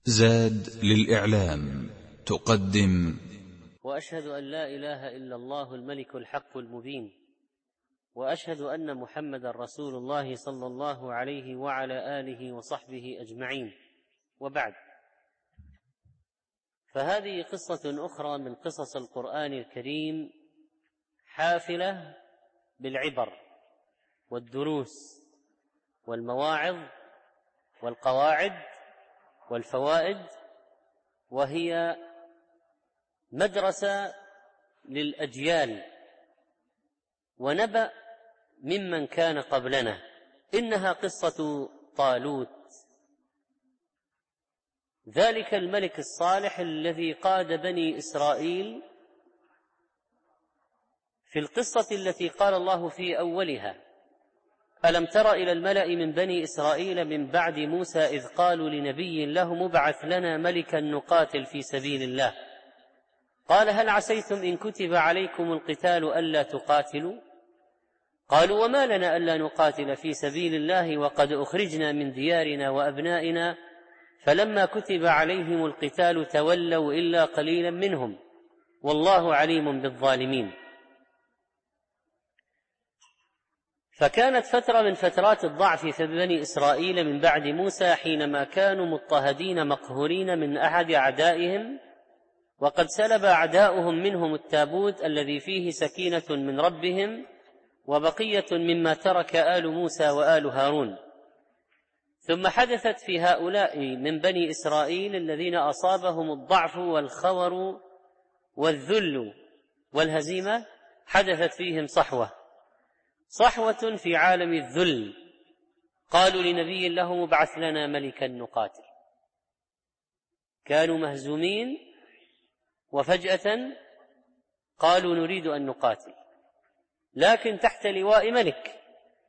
زاد للإعلام تقدم: وأشهد أن لا إله إلا الله الملك الحق المبين، وأشهد أن محمدا رسول الله صلى الله عليه وعلى آله وصحبه أجمعين، وبعد، فهذه قصة أخرى من قصص القرآن الكريم، حافلة بالعبر والدروس والمواعظ والقواعد والفوائد، وهي مدرسة للأجيال ونبأ ممن كان قبلنا. إنها قصة طالوت، ذلك الملك الصالح الذي قاد بني إسرائيل في القصة التي قال الله في أولها: ألم تر إلى الملأ من بني إسرائيل من بعد موسى إذ قالوا لنبي لهم ابعث لنا ملكا نقاتل في سبيل الله، قال هل عسيتم إن كتب عليكم القتال ألا تقاتلوا؟ قالوا وما لنا ألا نقاتل في سبيل الله وقد أخرجنا من ديارنا وأبنائنا، فلما كتب عليهم القتال تولوا إلا قليلا منهم والله عليم بالظالمين. فكانت فترة من فترات الضعف في بني إسرائيل من بعد موسى، حينما كانوا مضطهدين مقهورين من أحد أعدائهم، وقد سلب أعداؤهم منهم التابوت الذي فيه سكينة من ربهم وبقية مما ترك آل موسى وآل هارون. ثم حدثت في هؤلاء من بني إسرائيل الذين أصابهم الضعف والخور والذل والهزيمة، حدثت فيهم صحوة في عالم الذل. قالوا لنبي لهم ابعث لنا ملكا نقاتل. كانوا مهزومين وفجأة قالوا نريد أن نقاتل، لكن تحت لواء ملك.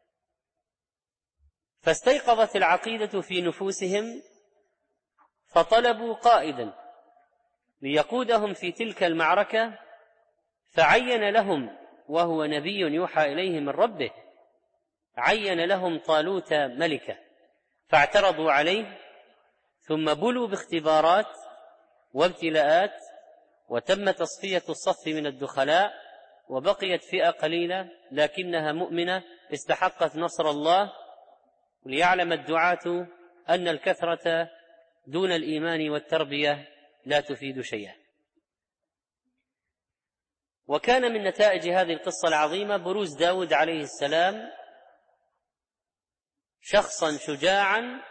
فاستيقظت العقيدة في نفوسهم، فطلبوا قائدا ليقودهم في تلك المعركة، فعين لهم، وهو نبي يوحى إليه من ربه، عين لهم طالوت ملكا، فاعترضوا عليه، ثم بلوا باختبارات وابتلاءات، وتم تصفية الصف من الدخلاء، وبقيت فئة قليلة لكنها مؤمنة استحقت نصر الله. ليعلم الدعاة أن الكثرة دون الإيمان والتربية لا تفيد شيئا. وكان من نتائج هذه القصة العظيمة بروز داود عليه السلام شخصا شجاعا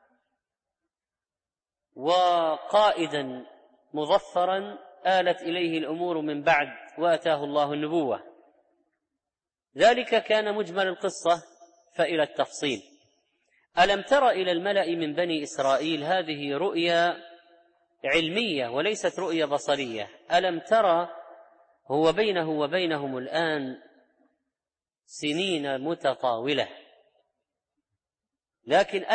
وقائدا مظفرا آلت إليه الأمور من بعد وأتاه الله النبوة. ذلك كان مجمل القصة، فإلى التفصيل. ألم تر إلى الملأ من بني إسرائيل، هذه رؤيا علمية وليست رؤيا بصرية. ألم ترى هو بينه وبينهم الآن سنين متطاولة، لكن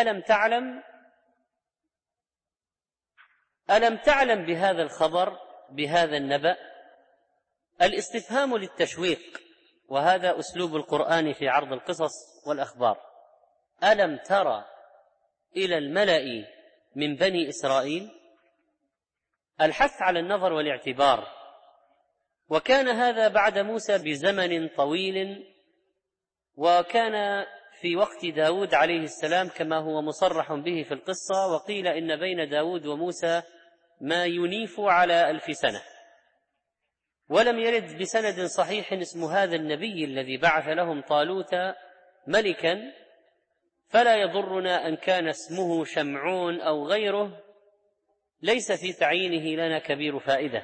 ألم تعلم بهذا الخبر، بهذا النبأ؟ الاستفهام للتشويق، وهذا أسلوب القرآن في عرض القصص والأخبار. ألم ترى إلى الملأ من بني إسرائيل، الحث على النظر والاعتبار. وكان هذا بعد موسى بزمن طويل، وكان في وقت داود عليه السلام كما هو مصرح به في القصة. وقيل إن بين داود وموسى ما ينيف على 1000 سنة، ولم يرد بسند صحيح اسم هذا النبي الذي بعث لهم طالوت ملكا، فلا يضرنا أن كان اسمه شمعون أو غيره، ليس في تعيينه لنا كبير فائدة.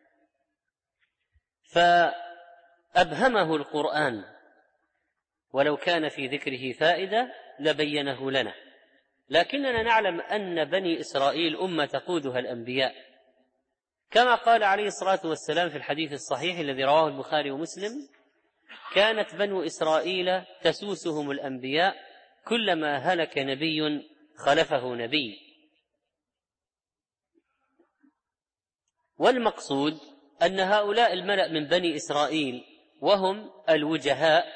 فأبهمه القرآن، ولو كان في ذكره فائدة لبينه لنا، لكننا نعلم أن بني إسرائيل أمة تقودها الأنبياء، كما قال عليه الصلاة والسلام في الحديث الصحيح الذي رواه البخاري ومسلم: كانت بنو إسرائيل تسوسهم الأنبياء، كلما هلك نبي خلفه نبي. والمقصود أن هؤلاء الملأ من بني إسرائيل، وهم الوجهاء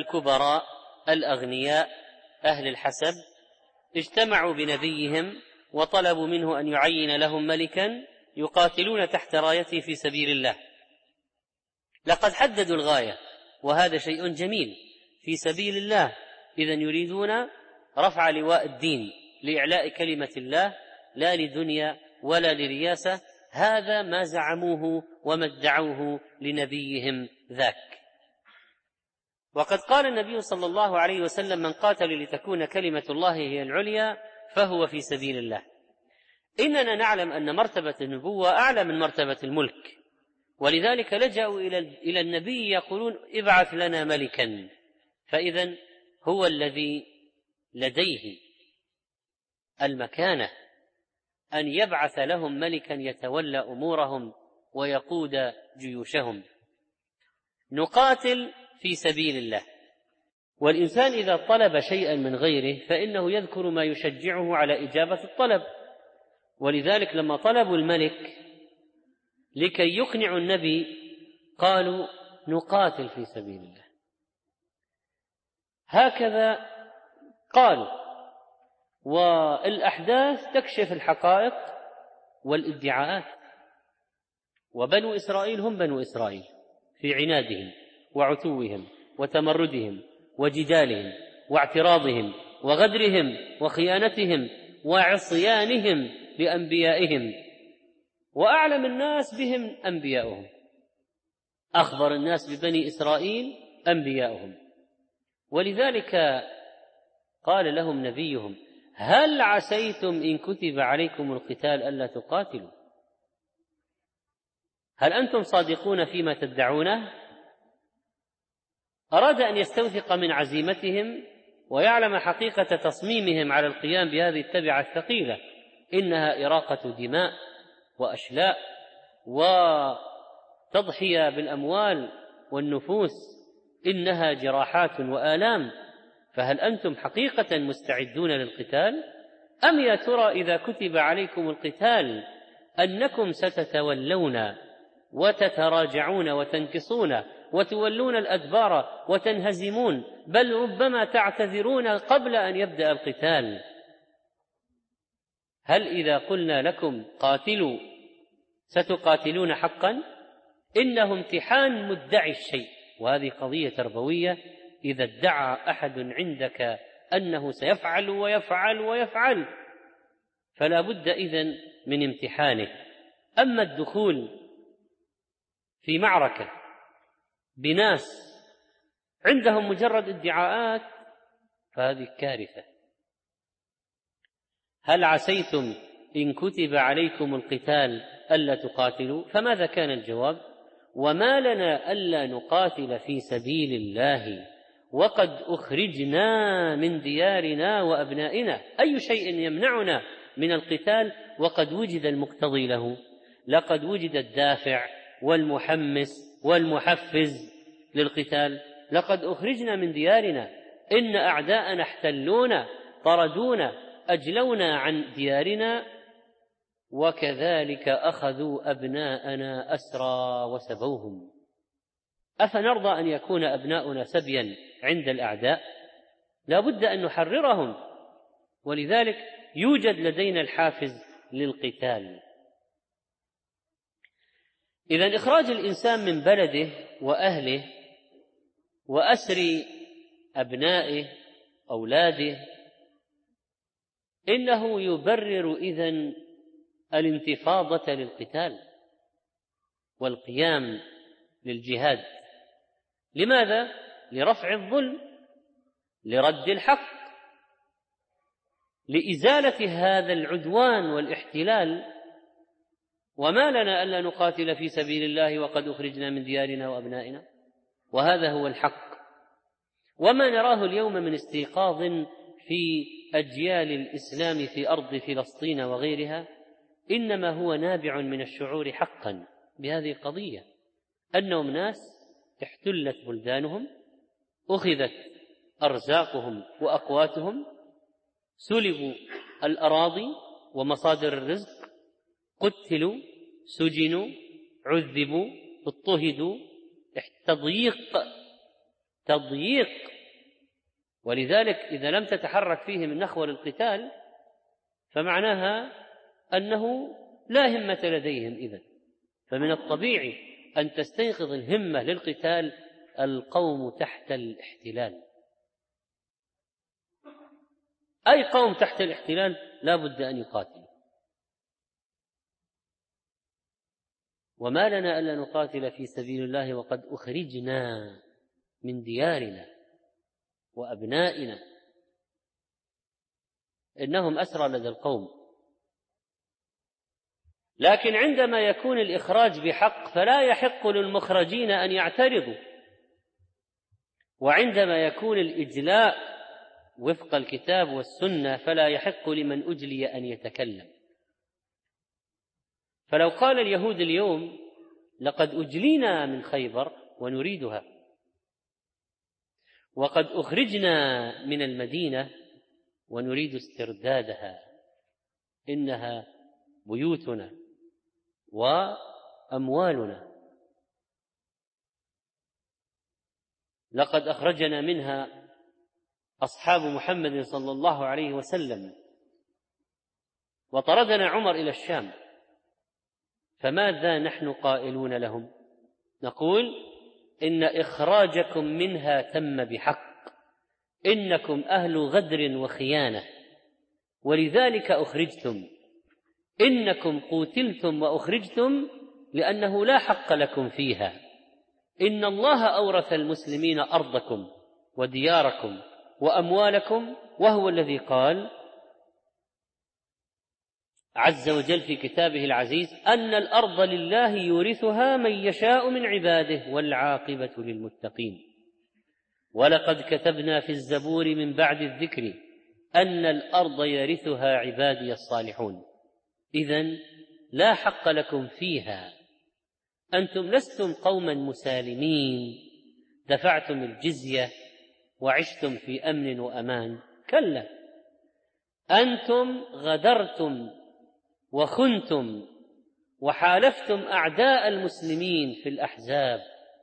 الكبراء الأغنياء أهل الحسب، اجتمعوا بنبيهم وطلبوا منه أن يعين لهم ملكا يقاتلون تحت رايته في سبيل الله. لقد حددوا الغاية، وهذا شيء جميل، في سبيل الله، إذن يريدون رفع لواء الدين لإعلاء كلمة الله، لا لدنيا ولا لرياسة. هذا ما زعموه وما ادعوه لنبيهم ذاك. وقد قال النبي صلى الله عليه وسلم: من قاتل لتكون كلمة الله هي العليا فهو في سبيل الله. إننا نعلم أن مرتبة النبوة أعلى من مرتبة الملك، ولذلك لجأوا إلى النبي يقولون: ابعث لنا ملكا. فإذن هو الذي لديه المكانة أن يبعث لهم ملكا يتولى أمورهم ويقود جيوشهم. نقاتل في سبيل الله، والإنسان إذا طلب شيئا من غيره فإنه يذكر ما يشجعه على إجابة الطلب. ولذلك لما طلبوا الملك لكي يقنعوا النبي قالوا: نقاتل في سبيل الله. هكذا قالوا، والأحداث تكشف الحقائق والادعاءات. وبنو إسرائيل هم بنو إسرائيل في عنادهم وعتوهم وتمردهم وجدالهم واعتراضهم وغدرهم وخيانتهم وعصيانهم لأنبيائهم، وأعلم الناس بهم أنبياؤهم، أخبر الناس ببني إسرائيل أنبياؤهم. ولذلك قال لهم نبيهم: هل عسيتم إن كتب عليكم القتال ألا تقاتلوا؟ هل أنتم صادقون فيما تدعونه؟ أراد أن يستوثق من عزيمتهم ويعلم حقيقة تصميمهم على القيام بهذه التبعة الثقيلة، إنها إراقة دماء وأشلاء وتضحية بالأموال والنفوس، إنها جراحات وآلام. فهل أنتم حقيقة مستعدون للقتال؟ أم يا ترى إذا كتب عليكم القتال أنكم ستتولون وتتراجعون وتنكصون وتولون الأدبار وتنهزمون، بل ربما تعتذرون قبل أن يبدأ القتال؟ هل إذا قلنا لكم قاتلوا ستقاتلون حقا؟ إنه امتحان مدعي الشيء، وهذه قضية تربوية. إذا ادعى أحد عندك أنه سيفعل ويفعل ويفعل فلا بد إذن من امتحانه. أما الدخول في معركة بناس عندهم مجرد ادعاءات فهذه كارثة. هل عسيتم إن كتب عليكم القتال ألا تقاتلوا؟ فماذا كان الجواب؟ وما لنا ألا نقاتل في سبيل الله وقد أخرجنا من ديارنا وأبنائنا. أي شيء يمنعنا من القتال وقد وجد المقتضي له؟ لقد وجد الدافع والمحمس والمحفز للقتال. لقد أخرجنا من ديارنا، إن أعداءنا احتلونا، طردونا، أجلونا عن ديارنا، وكذلك أخذوا أبناءنا أسرى وسبوهم. أفنرضى أن يكون أبناؤنا سبيا عند الأعداء؟ لا بد أن نحررهم، ولذلك يوجد لدينا الحافز للقتال. إذن إخراج الإنسان من بلده وأهله وأسر أبنائه أولاده إنه يبرر إذن الانتفاضة للقتال والقيام للجهاد. لماذا؟ لرفع الظلم، لرد الحق، لإزالة هذا العدوان والاحتلال. وما لنا ألا نقاتل في سبيل الله وقد أخرجنا من ديارنا وأبنائنا، وهذا هو الحق. وما نراه اليوم من استيقاظ في أجيال الإسلام في أرض فلسطين وغيرها إنما هو نابع من الشعور حقا بهذه القضية، أنهم ناس احتلت بلدانهم، أخذت أرزاقهم وأقواتهم، سلبوا الأراضي ومصادر الرزق، قتلوا، سجنوا، عذبوا، اضطهدوا، تضييق. ولذلك إذا لم تتحرك فيهم النخوة للقتال فمعناها أنه لا همة لديهم إذن. فمن الطبيعي أن تستيقظ الهمة للقتال القوم تحت الاحتلال. أي قوم تحت الاحتلال لا بد أن يقاتل. وما لنا ألا نقاتل في سبيل الله وقد أخرجنا من ديارنا وأبنائنا. إنهم أسرى لدى القوم. لكن عندما يكون الإخراج بحق فلا يحق للمخرجين أن يعترضوا، وعندما يكون الإجلاء وفق الكتاب والسنة فلا يحق لمن أجلي أن يتكلم. فلو قال اليهود اليوم لقد أجلينا من خيبر ونريدها، وقد أخرجنا من المدينة ونريد استردادها، إنها بيوتنا وأموالنا، لقد أخرجنا منها أصحاب محمد صلى الله عليه وسلم، وطردنا عمر إلى الشام، فماذا نحن قائلون لهم؟ نقول إن إخراجكم منها تم بحق، إنكم أهل غدر وخيانة ولذلك أخرجتم، إنكم قتلتم وأخرجتم لأنه لا حق لكم فيها، إن الله أورث المسلمين أرضكم ودياركم وأموالكم، وهو الذي قال عز وجل في كتابه العزيز أن الأرض لله يورثها من يشاء من عباده والعاقبة للمتقين، ولقد كتبنا في الزبور من بعد الذكر أن الأرض يرثها عبادي الصالحون. إذن لا حق لكم فيها، أنتم لستم قوما مسالمين دفعتم الجزية وعشتم في أمن وأمان، كلا، أنتم غدرتم وخنتم وحالفتم أعداء المسلمين في الأحزاب،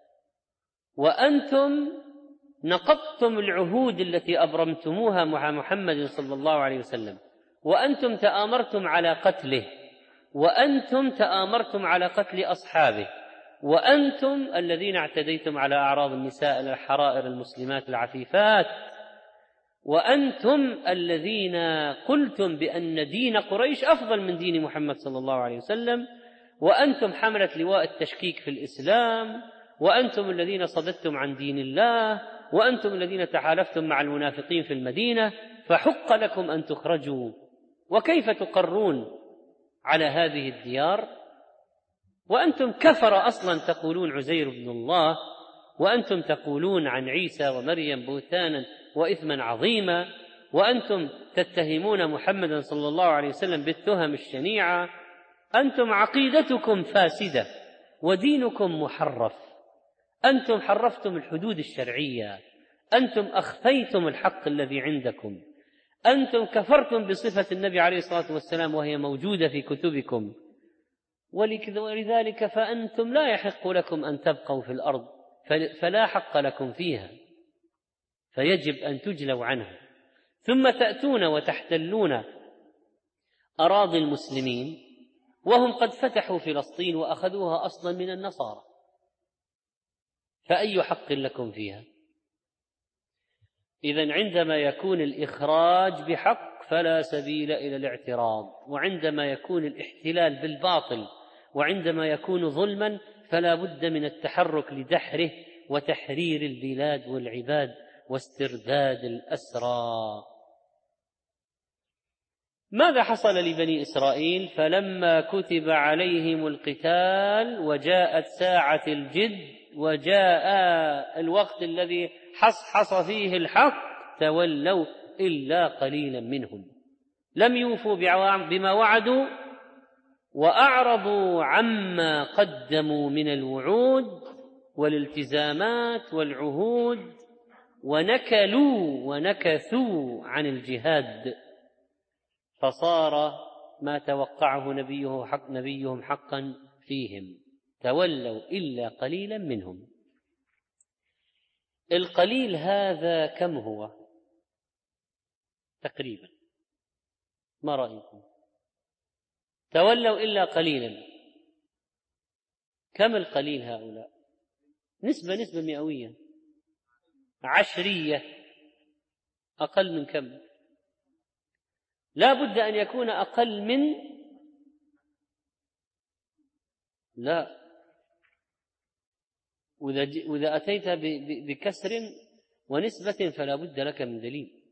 وأنتم نقضتم العهود التي أبرمتموها مع محمد صلى الله عليه وسلم، وأنتم تآمرتم على قتله، وأنتم تآمرتم على قتل أصحابه، وأنتم الذين اعتديتم على أعراض النساء الحرائر المسلمات العفيفات، وأنتم الذين قلتم بأن دين قريش أفضل من دين محمد صلى الله عليه وسلم، وأنتم حملة لواء التشكيك في الإسلام، وأنتم الذين صددتم عن دين الله، وأنتم الذين تحالفتم مع المنافقين في المدينة، فحق لكم أن تخرجوا. وكيف تقرون على هذه الديار وأنتم كفر أصلا تقولون عزير بن الله، وأنتم تقولون عن عيسى ومريم بهتانا وإثما عظيما، وأنتم تتهمون محمدا صلى الله عليه وسلم بالتهم الشنيعة. أنتم عقيدتكم فاسدة ودينكم محرف، أنتم حرفتم الحدود الشرعية، أنتم أخفيتم الحق الذي عندكم، أنتم كفرتم بصفة النبي عليه الصلاة والسلام وهي موجودة في كتبكم، ولذلك فأنتم لا يحق لكم أن تبقوا في الأرض، فلا حق لكم فيها، فيجب أن تجلوا عنها. ثم تأتون وتحتلون أراضي المسلمين وهم قد فتحوا فلسطين وأخذوها أصلا من النصارى، فأي حق لكم فيها؟ إذن عندما يكون الإخراج بحق فلا سبيل إلى الاعتراض، وعندما يكون الاحتلال بالباطل وعندما يكون ظلما فلا بد من التحرك لدحره وتحرير البلاد والعباد واسترداد الأسرى. ماذا حصل لبني إسرائيل؟ فلما كتب عليهم القتال وجاءت ساعة الجد وجاء الوقت الذي حصحص فيه الحق تولوا إلا قليلا منهم، لم يوفوا بما وعدوا وأعرضوا عما قدموا من الوعود والالتزامات والعهود، ونكثوا عن الجهاد، فصار ما توقعه نبيهم حقا فيهم، تولوا إلا قليلا منهم. القليل هذا كم هو تقريبا؟ ما رأيكم؟ تولوا إلا قليلا. كم القليل هؤلاء؟ نسبة مئوية، عشرية، أقل من كم؟ لا بد أن يكون أقل من، لا، وإذا أتيت بكسر ونسبة فلا بد لك من دليل.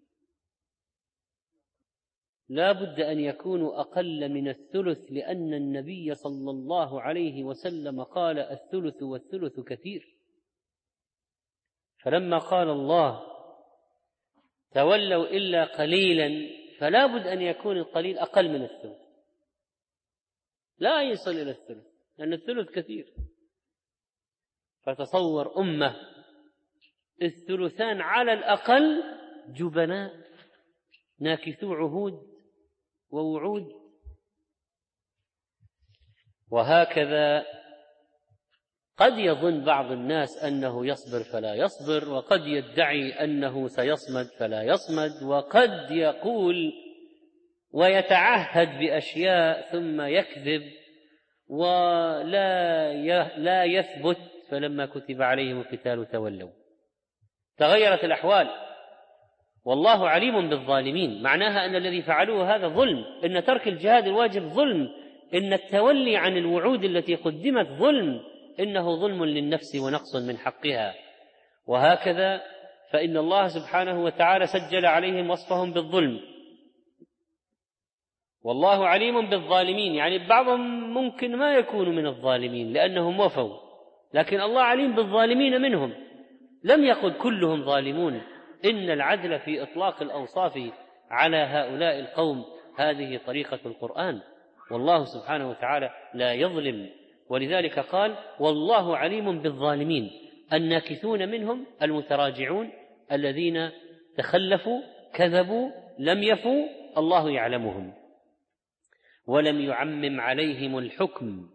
لا بد أن يكونوا أقل من الثلث، لأن النبي صلى الله عليه وسلم قال الثلث والثلث كثير. فلما قال الله تولوا إلا قليلا، فلا بد أن يكون القليل أقل من الثلث، لا يصل إلى الثلث، لأن الثلث كثير. فتصور أمة الثلثان على الأقل جبناء ناكثو عهود ووعود. وهكذا قد يظن بعض الناس أنه يصبر فلا يصبر، وقد يدعي أنه سيصمد فلا يصمد، وقد يقول ويتعهد بأشياء ثم يكذب ولا يثبت. فلما كتب عليهم القتال تولوا. تغيرت الأحوال، والله عليم بالظالمين. معناها أن الذي فعلوه هذا ظلم، إن ترك الجهاد الواجب ظلم، إن التولي عن الوعود التي قدمت ظلم، إنه ظلم للنفس ونقص من حقها. وهكذا فإن الله سبحانه وتعالى سجل عليهم وصفهم بالظلم. والله عليم بالظالمين، يعني بعضهم ممكن ما يكونوا من الظالمين لأنهم وفوا، لكن الله عليم بالظالمين منهم. لم يقل كلهم ظالمون، إن العدل في إطلاق الأوصاف على هؤلاء القوم هذه طريقة القرآن، والله سبحانه وتعالى لا يظلم. ولذلك قال والله عليم بالظالمين، الناكثون منهم المتراجعون الذين تخلفوا كذبوا لم يفوا، الله يعلمهم. ولم يعمم عليهم الحكم.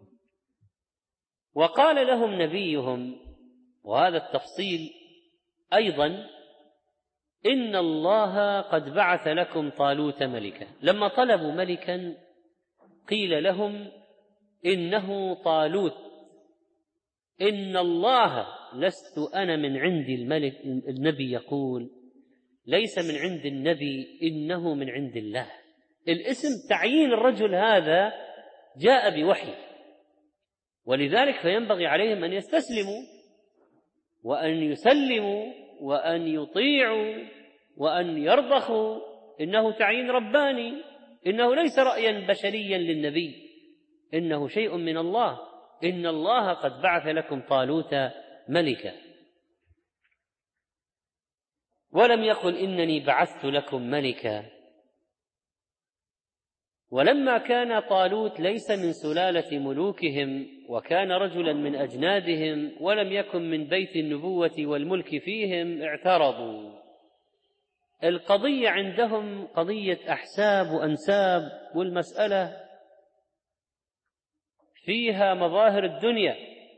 وقال لهم نبيهم، وهذا التفصيل أيضا، إن الله قد بعث لكم طالوت ملكا. لما طلبوا ملكا قيل لهم إنه طالوت، إن الله، لست أنا من عند الملك. النبي يقول ليس من عند النبي، إنه من عند الله. الاسم تعيين الرجل هذا جاء بوحي، ولذلك فينبغي عليهم أن يستسلموا وأن يسلموا وأن يطيعوا وأن يرضخوا. إنه تعيين رباني، إنه ليس رأيا بشريا للنبي، إنه شيء من الله. إن الله قد بعث لكم طالوت ملكا. ولم يقل إنني بعثت لكم ملكا. ولما كان طالوت ليس من سلالة ملوكهم، وكان رجلا من أجنادهم، ولم يكن من بيت النبوة والملك فيهم، اعترضوا. القضية عندهم قضية أحساب وأنساب، والمسألة فيها مظاهر الدنيا،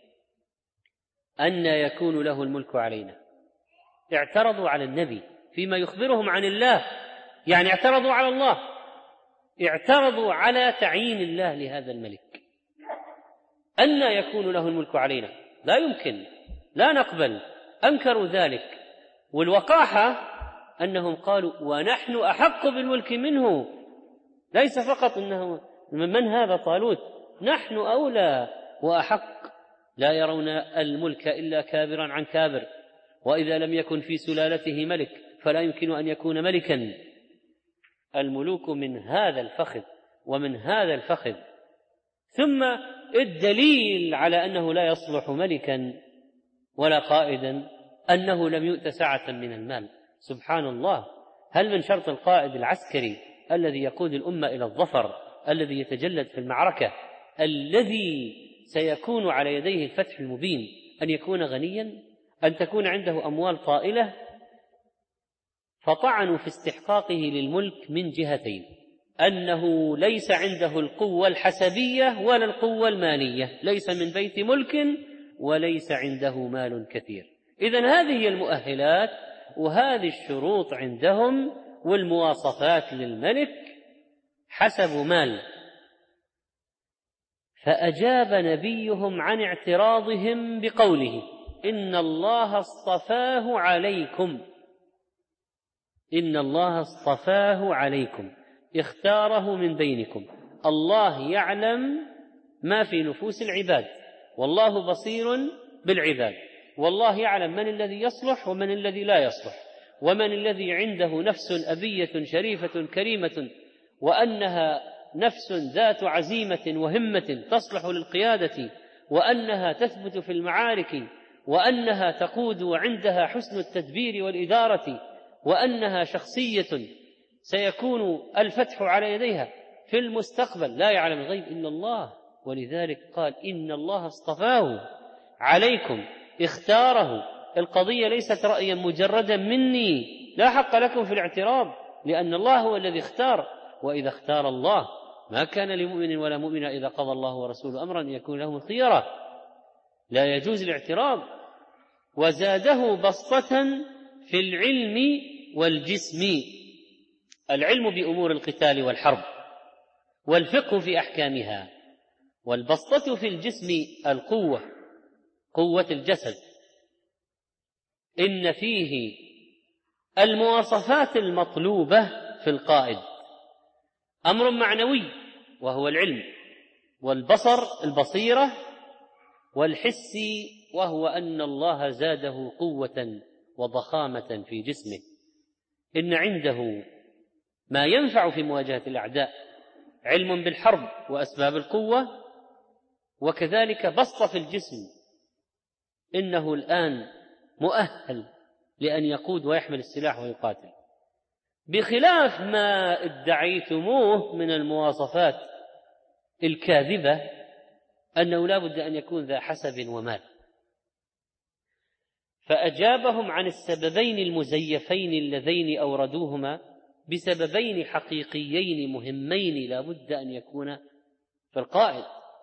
أن يكون له الملك علينا. اعترضوا على النبي فيما يخبرهم عن الله، يعني اعترضوا على الله، اعترضوا على تعيين الله لهذا الملك. أن يكون له الملك علينا، لا يمكن، لا نقبل. أنكروا ذلك. والوقاحة أنهم قالوا ونحن أحق بالملك منه. ليس فقط أنه من هذا طالوت، نحن أولى وأحق. لا يرون الملك إلا كابرا عن كابر، وإذا لم يكن في سلالته ملك فلا يمكن أن يكون ملكا. الملوك من هذا الفخذ ومن هذا الفخذ. ثم الدليل على أنه لا يصلح ملكا ولا قائدا أنه لم يؤت سعة من المال. سبحان الله، هل من شرط القائد العسكري الذي يقود الأمة إلى الظفر، الذي يتجلد في المعركة، الذي سيكون على يديه الفتح المبين، أن يكون غنيا، أن تكون عنده أموال طائلة؟ فطعنوا في استحقاقه للملك من جهتين: أنه ليس عنده القوة الحسبية ولا القوة المالية، ليس من بيت ملك وليس عنده مال كثير. إذن هذه هي المؤهلات وهذه الشروط عندهم والمواصفات للملك، حسب مال. فأجاب نبيهم عن اعتراضهم بقوله: إن الله اصطفاه عليكم، إن الله اصطفاه عليكم، اختاره من بينكم. الله يعلم ما في نفوس العباد، والله بصير بالعباد، والله يعلم من الذي يصلح ومن الذي لا يصلح، ومن الذي عنده نفس أبية شريفة كريمة، وأنها نفس ذات عزيمة وهمة تصلح للقيادة، وأنها تثبت في المعارك، وأنها تقود وعندها حسن التدبير والإدارة، وأنها شخصية سيكون الفتح على يديها في المستقبل. لا يعلم الغيب إلا الله، ولذلك قال: إن الله اصطفاه عليكم، اختاره. القضية ليست رأيا مجردا مني، لا حق لكم في الاعتراض، لأن الله هو الذي اختار. وإذا اختار الله ما كان لمؤمن ولا مؤمنة إذا قضى الله ورسوله أمرا أن يكون لهم الخيرة، لا يجوز الاعتراض. وزاده بسطة في العلم والجسم، العلم بأمور القتال والحرب، والفقه في أحكامها، والبسطة في الجسم القوة، قوة الجسد. إن فيه المواصفات المطلوبة في القائد، أمر معنوي وهو العلم، والبصر البصيرة، والحس وهو أن الله زاده قوة وضخامة في جسمه. إن عنده ما ينفع في مواجهة الأعداء، علم بالحرب وأسباب القوة، وكذلك بسط في الجسم، إنه الآن مؤهل لأن يقود ويحمل السلاح ويقاتل، بخلاف ما ادعيتموه من المواصفات الكاذبة أنه لا بد أن يكون ذا حسب ومال. فأجابهم عن السببين المزيفين اللذين أوردوهما بسببين حقيقيين مهمين لا بد أن يكون في القائد: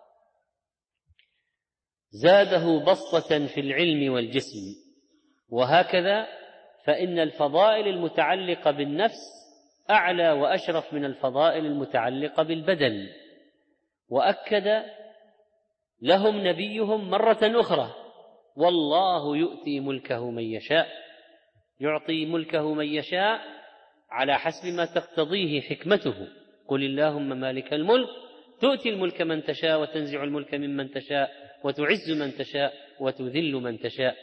زاده بسطة في العلم والجسم. وهكذا فإن الفضائل المتعلقة بالنفس أعلى وأشرف من الفضائل المتعلقة بالبدن. وأكد لهم نبيهم مرة أخرى: والله يؤتي ملكه من يشاء، يعطي ملكه من يشاء على حسب ما تقتضيه حكمته. قل اللهم مالك الملك تؤتي الملك من تشاء وتنزع الملك ممن تشاء وتعز من تشاء وتذل من تشاء.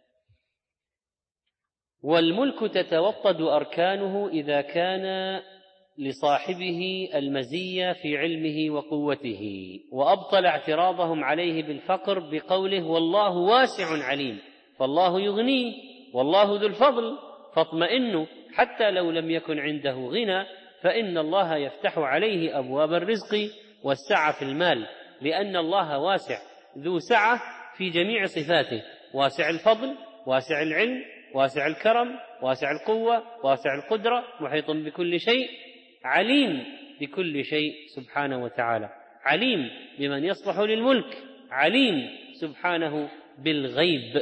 والملك تتوطد أركانه إذا كان لصاحبه المزية في علمه وقوته. وأبطل اعتراضهم عليه بالفقر بقوله: والله واسع عليم، فالله يغنيه، والله ذو الفضل، فاطمئنوا حتى لو لم يكن عنده غنى فإن الله يفتح عليه أبواب الرزق والسعة في المال، لأن الله واسع ذو سعة في جميع صفاته، واسع الفضل، واسع العلم، واسع الكرم، واسع القوة، واسع القدرة، محيط بكل شيء، عليم بكل شيء سبحانه وتعالى، عليم بمن يصلح للملك، عليم سبحانه بالغيب.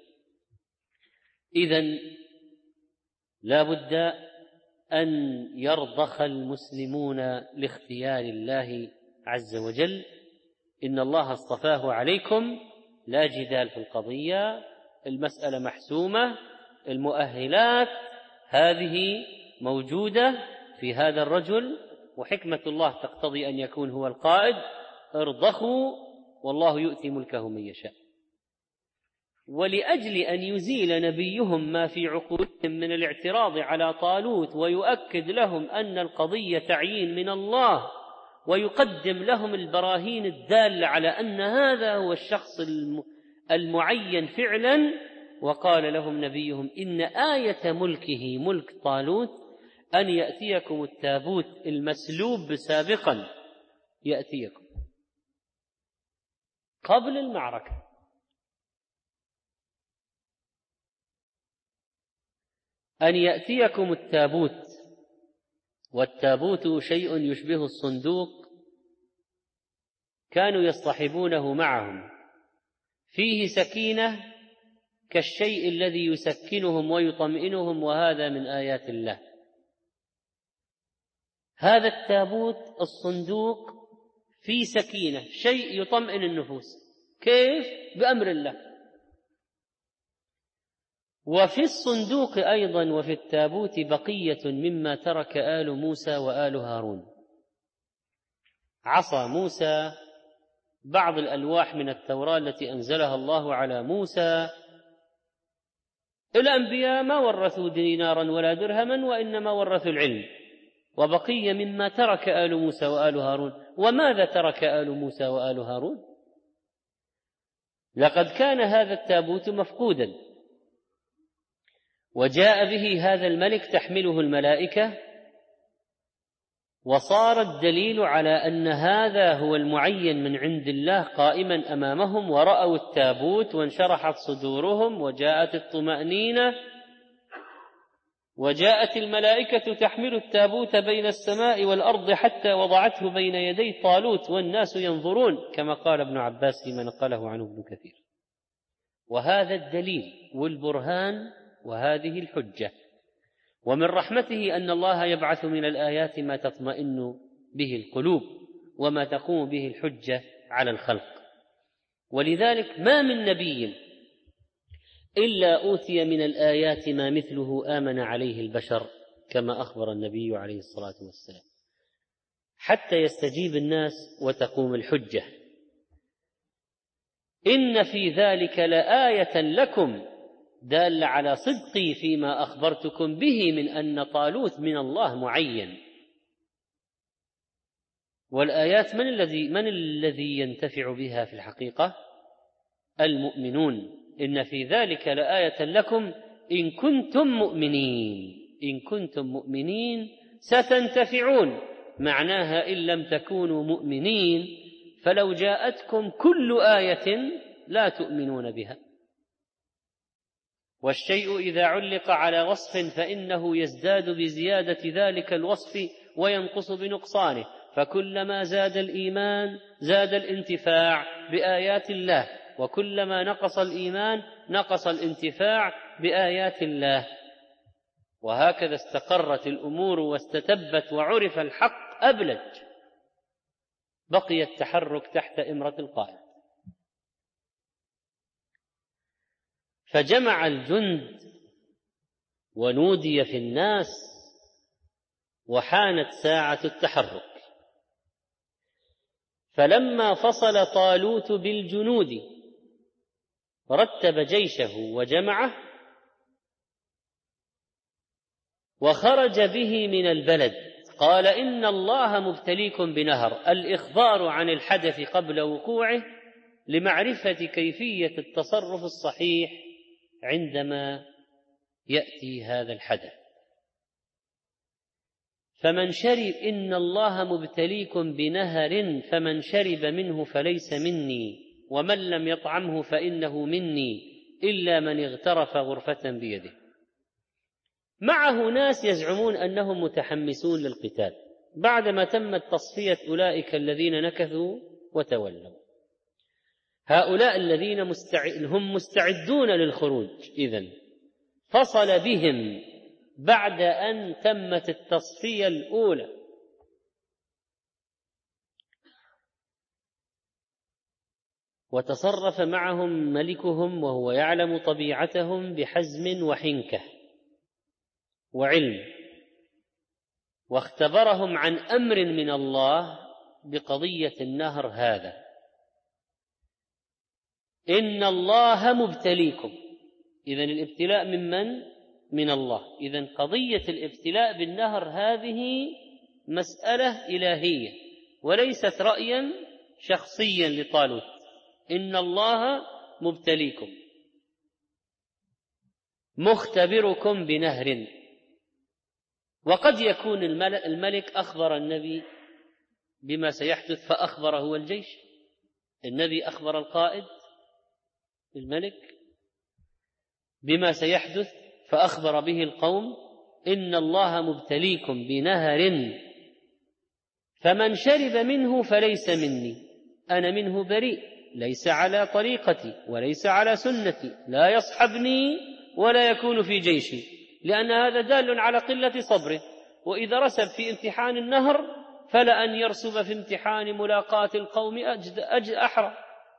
إذن لا بد أن يرضخ المسلمون لاختيار الله عز وجل. إن الله اصطفاه عليكم، لا جدال في القضية، المسألة محسومة، المؤهلات هذه موجودة في هذا الرجل، وحكمة الله تقتضي أن يكون هو القائد. ارضخوا، والله يؤتي ملكه من يشاء. ولأجل أن يزيل نبيهم ما في عقولهم من الاعتراض على طالوت، ويؤكد لهم أن القضية تعيين من الله، ويقدم لهم البراهين الدالة على أن هذا هو الشخص المعين فعلا، وقال لهم نبيهم: إن آية ملكه ملك طالوت أن يأتيكم التابوت المسلوب سابقا، يأتيكم قبل المعركة، أن يأتيكم التابوت. والتابوت شيء يشبه الصندوق، كانوا يصطحبونه معهم، فيه سكينة كالشيء الذي يسكنهم ويطمئنهم، وهذا من آيات الله. هذا التابوت الصندوق في سكينة، شيء يطمئن النفوس. كيف؟ بأمر الله. وفي الصندوق أيضا وفي التابوت بقية مما ترك آل موسى وآل هارون. عصا موسى، بعض الألواح من التوراة التي أنزلها الله على موسى. الأنبياء ما ورثوا دينارا ولا درهما، وإنما ورثوا العلم. وبقي مما ترك آل موسى وآل هارون. وماذا ترك آل موسى وآل هارون؟ لقد كان هذا التابوت مفقودا، وجاء به هذا الملك تحمله الملائكة، وصار الدليل على أن هذا هو المعين من عند الله قائما أمامهم، ورأوا التابوت وانشرحت صدورهم وجاءت الطمأنينة، وجاءت الملائكة تحمل التابوت بين السماء والأرض حتى وضعته بين يدي طالوت والناس ينظرون، كما قال ابن عباس فيما نقله عنه ابن كثير. وهذا الدليل والبرهان وهذه الحجة. ومن رحمته أن الله يبعث من الآيات ما تطمئن به القلوب وما تقوم به الحجة على الخلق. ولذلك ما من نبي إلا أوتي من الآيات ما مثله آمن عليه البشر، كما أخبر النبي عليه الصلاة والسلام، حتى يستجيب الناس وتقوم الحجة. إن في ذلك لآية لكم دال على صدقي فيما أخبرتكم به من أن طالوت من الله معين. والآيات من الذي ينتفع بها في الحقيقة؟ المؤمنون. إن في ذلك لآية لكم إن كنتم مؤمنين. إن كنتم مؤمنين ستنتفعون، معناها إن لم تكونوا مؤمنين فلو جاءتكم كل آية لا تؤمنون بها. والشيء إذا علق على وصف فإنه يزداد بزيادة ذلك الوصف وينقص بنقصانه، فكلما زاد الإيمان زاد الانتفاع بآيات الله، وكلما نقص الإيمان نقص الانتفاع بآيات الله. وهكذا استقرت الأمور واستتبت وعرف الحق أبلج. بقي التحرك تحت إمرة القائد. فجمع الجند ونودي في الناس، وحانت ساعة التحرك. فلما فصل طالوت بالجنود رتب جيشه وجمعه وخرج به من البلد. قال إن الله مبتليكم بنهر، الإخبار عن الحدث قبل وقوعه لمعرفة كيفية التصرف الصحيح عندما يأتي هذا الحدث. فمن شرب إن الله مبتليكم بنهر فمن شرب منه فليس مني ومن لم يطعمه فإنه مني إلا من اغترف غرفة بيده. معه ناس يزعمون أنهم متحمسون للقتال بعدما تمت تصفية أولئك الذين نكثوا وتولوا. هؤلاء الذين هم مستعدون للخروج إذن فصل بهم بعد أن تمت التصفية الأولى. وتصرف معهم ملكهم وهو يعلم طبيعتهم بحزم وحنكة وعلم، واختبرهم عن أمر من الله بقضية النهر هذا. إن الله مبتليكم، إذن الابتلاء من الله. إذن قضية الابتلاء بالنهر هذه مسألة إلهية وليست رأيا شخصيا لطالوت. إن الله مبتليكم مختبركم بنهر. وقد يكون الملك أخبر النبي بما سيحدث فأخبر هو الجيش. النبي أخبر القائد الملك بما سيحدث فأخبر به القوم. إن الله مبتليكم بنهر فمن شرب منه فليس مني، أنا منه بريء، ليس على طريقتي وليس على سنتي، لا يصحبني ولا يكون في جيشي، لأن هذا دال على قلة صبره. وإذا رسب في امتحان النهر فلأن يرسب في امتحان ملاقاة القوم أحرى.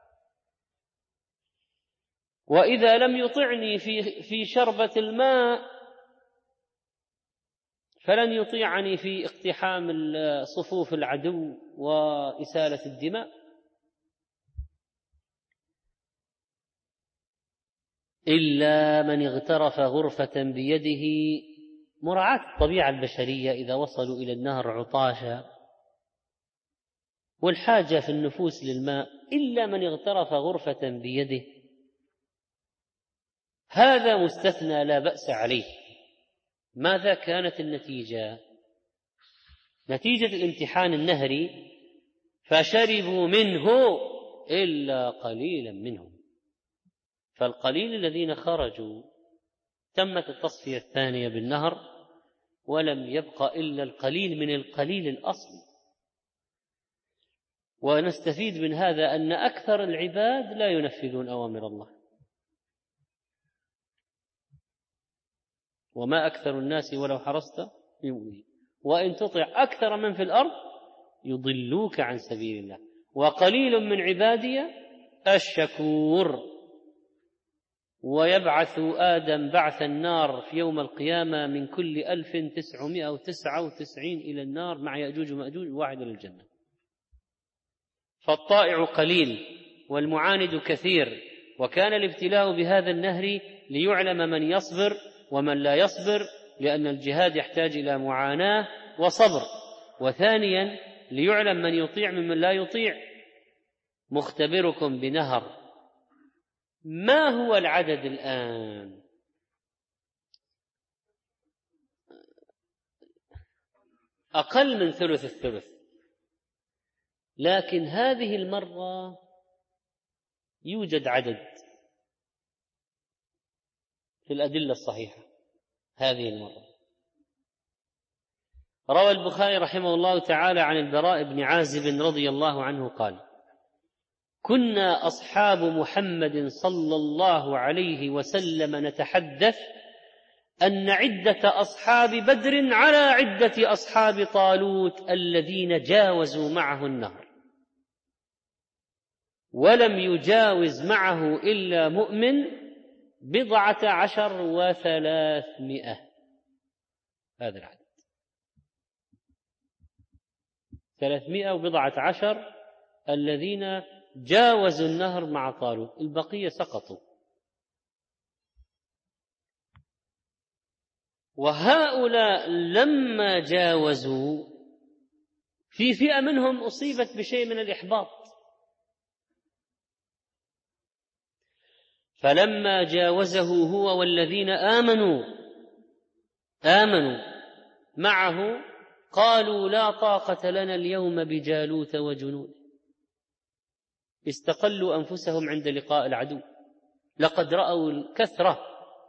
وإذا لم يطعني في شربة الماء فلن يطيعني في اقتحام صفوف العدو وإسالة الدماء. إلا من اغترف غرفة بيده، مراعاة الطبيعة البشرية إذا وصلوا إلى النهر عطاشا والحاجة في النفوس للماء، إلا من اغترف غرفة بيده، هذا مستثنى لا بأس عليه. ماذا كانت النتيجة؟ نتيجة الامتحان النهري فشربوا منه إلا قليلا منهم، فالقليل الذين خرجوا تمت التصفية الثانية بالنهر ولم يبق إلا القليل من القليل الأصلي. ونستفيد من هذا أن أكثر العباد لا ينفذون أوامر الله، وما أكثر الناس ولو حرصت بمؤمنين، وإن تطع أكثر من في الأرض يضلوك عن سبيل الله، وقليل من عبادي الشكور. ويبعث آدم بعث النار في يوم القيامة من كل 1999 إلى النار مع يأجوج ومأجوج، واحد إلى الجنة. فالطائع قليل والمعاند كثير، وكان الابتلاء بهذا النهر ليعلم من يصبر ومن لا يصبر، لأن الجهاد يحتاج إلى معاناة وصبر. وثانيا ليعلم من يطيع ممن لا يطيع. مختبركم بنهر، ما هو العدد الآن؟ أقل من ثلث الثلث، لكن هذه المرة يوجد عدد في الأدلة الصحيحة. هذه المرة روى البخاري رحمه الله تعالى عن البراء بن عازب رضي الله عنه قال: كنا أصحاب محمد صلى الله عليه وسلم نتحدث أن عدة أصحاب بدر على عدة أصحاب طالوت الذين جاوزوا معه النهر، ولم يجاوز معه إلا مؤمن 1,300. هذا العدد 300 الذين جاوزوا النهر مع طالوت، البقية سقطوا. وهؤلاء لما جاوزوا في فئة منهم أصيبت بشيء من الإحباط، فلما جاوزه هو والذين آمنوا معه قالوا لا طاقة لنا اليوم بجالوت وجنوده، استقلوا أنفسهم عند لقاء العدو، لقد رأوا الكثرة.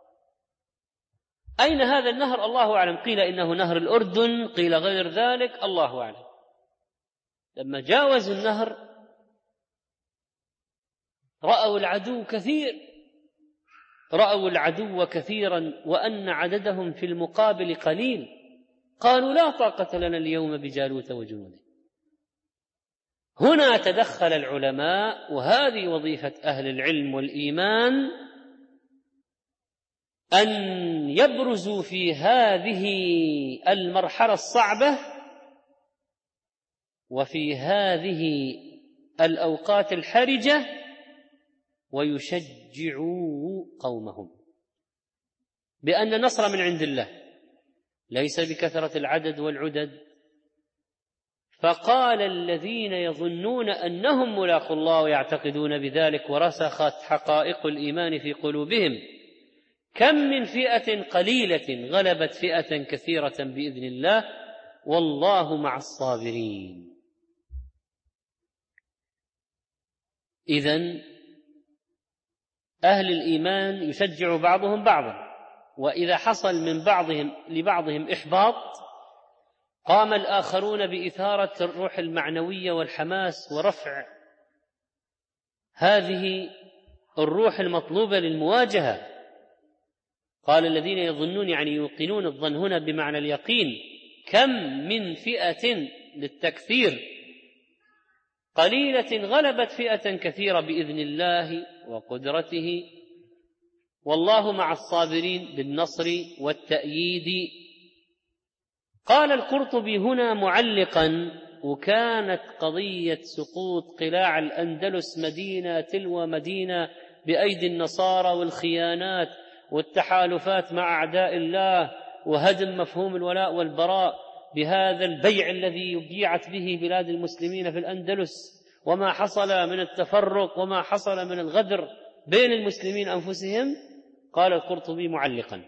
أين هذا النهر؟ الله أعلم، قيل إنه نهر الأردن، قيل غير ذلك، الله أعلم. لما جاوزوا النهر رأوا العدو كثيرا وأن عددهم في المقابل قليل، قالوا لا طاقة لنا اليوم بجالوت وجنوده. هنا تدخل العلماء، وهذه وظيفة أهل العلم والإيمان، أن يبرزوا في هذه المرحلة الصعبة وفي هذه الأوقات الحرجة ويشجعوا قومهم بأن النصر من عند الله ليس بكثرة العدد والعدد. فقال الذين يظنون أنهم ملاقوا الله ويعتقدون بذلك ورسخت حقائق الإيمان في قلوبهم: كم من فئة قليلة غلبت فئة كثيرة بإذن الله والله مع الصابرين. إذن أهل الإيمان يشجع بعضهم بعضا، وإذا حصل من لبعضهم إحباط قام الآخرون بإثارة الروح المعنوية والحماس ورفع هذه الروح المطلوبة للمواجهة. قال الذين يظنون، يعني يوقنون، الظن هنا بمعنى اليقين، كم من فئة للتكثير قليلة غلبت فئة كثيرة بإذن الله وقدرته، والله مع الصابرين بالنصر والتأييد. قال القرطبي هنا معلقا: وكانت قضية سقوط قلاع الأندلس مدينة تلو مدينة بأيدي النصارى والخيانات والتحالفات مع أعداء الله وهدم مفهوم الولاء والبراء بهذا البيع الذي بيعت به بلاد المسلمين في الأندلس، وما حصل من التفرق وما حصل من الغدر بين المسلمين أنفسهم. قال القرطبي معلقا: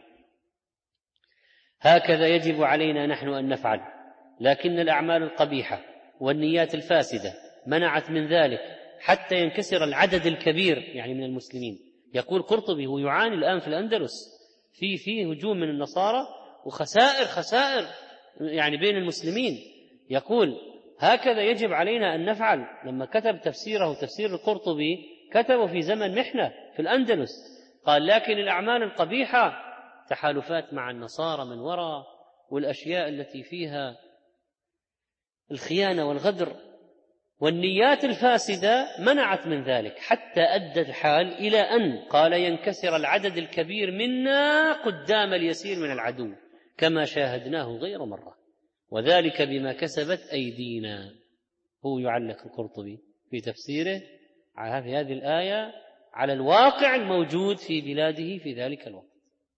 هكذا يجب علينا نحن أن نفعل، لكن الأعمال القبيحة والنيات الفاسدة منعت من ذلك حتى ينكسر العدد الكبير يعني من المسلمين. يقول قرطبي هو يعاني الآن في الأندلس فيه هجوم من النصارى وخسائر يعني بين المسلمين. يقول هكذا يجب علينا أن نفعل. لما كتب تفسيره تفسير القرطبي كتبه في زمن محنة في الأندلس، قال: لكن الأعمال القبيحة تحالفات مع النصارى من وراء، والأشياء التي فيها الخيانة والغدر والنيات الفاسدة منعت من ذلك، حتى أدى الحال إلى أن قال: ينكسر العدد الكبير منا قدام اليسير من العدو كما شاهدناه غير مرة، وذلك بما كسبت أيدينا. هو يعلق القرطبي في تفسيره على هذه الآية على الواقع الموجود في بلاده في ذلك الوقت.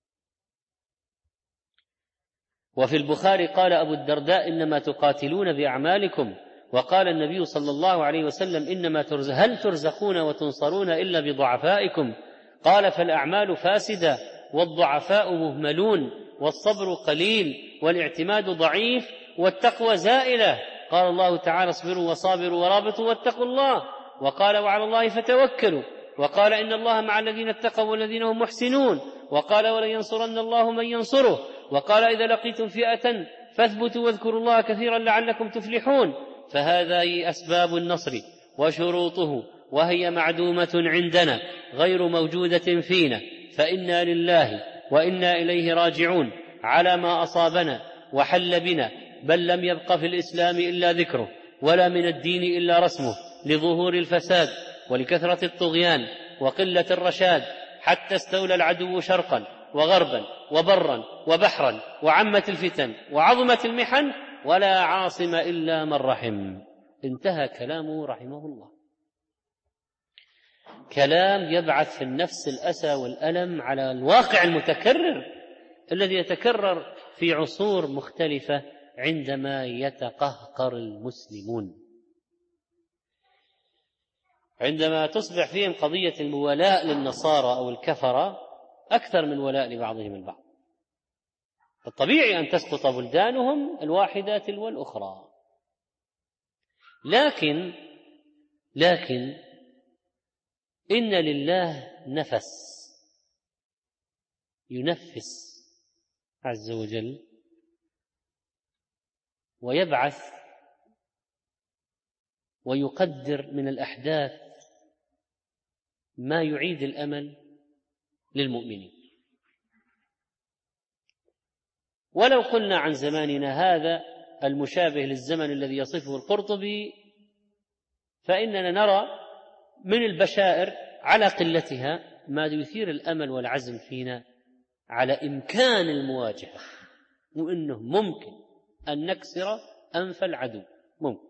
وفي البخاري قال أبو الدرداء: إنما تقاتلون بأعمالكم. وقال النبي صلى الله عليه وسلم: هل ترزقون وتنصرون إلا بضعفائكم؟ قال: فالأعمال فاسدة والضعفاء مهملون والصبر قليل والاعتماد ضعيف والتقوى زائلة. قال الله تعالى: اصبروا وصابروا ورابطوا واتقوا الله. وقال: وعلى الله فتوكلوا. وقال: إن الله مع الذين اتقوا والذين هم محسنون. وقال: ولينصرن الله من ينصره. وقال: إذا لقيتم فئة فاثبتوا واذكروا الله كثيرا لعلكم تفلحون. فهذه أسباب النصر وشروطه، وهي معدومة عندنا غير موجودة فينا، فإنا لله وإنا إليه راجعون على ما أصابنا وحل بنا، بل لم يبق في الإسلام إلا ذكره، ولا من الدين إلا رسمه، لظهور الفساد ولكثرة الطغيان وقلة الرشاد، حتى استولى العدو شرقا وغربا وبرا وبحرا، وعمت الفتن وعظمت المحن، ولا عاصم إلا من رحم. انتهى كلامه رحمه الله. كلام يبعث في النفس الأسى والألم على الواقع المتكرر الذي يتكرر في عصور مختلفة عندما يتقهقر المسلمون، عندما تصبح فيهم قضية المولاء للنصارى أو الكفرة أكثر من ولاء لبعضهم البعض. الطبيعي أن تسقط بلدانهم الواحدة تلو الأخرى، لكن إن لله نفس ينفس عز وجل ويبعث ويقدر من الأحداث ما يعيد الأمل للمؤمنين. ولو قلنا عن زماننا هذا المشابه للزمن الذي يصفه القرطبي، فإننا نرى من البشائر على قلتها ما يثير الأمل والعزم فينا على إمكان المواجهة، وإنه ممكن أن نكسر أنف العدو. ممكن،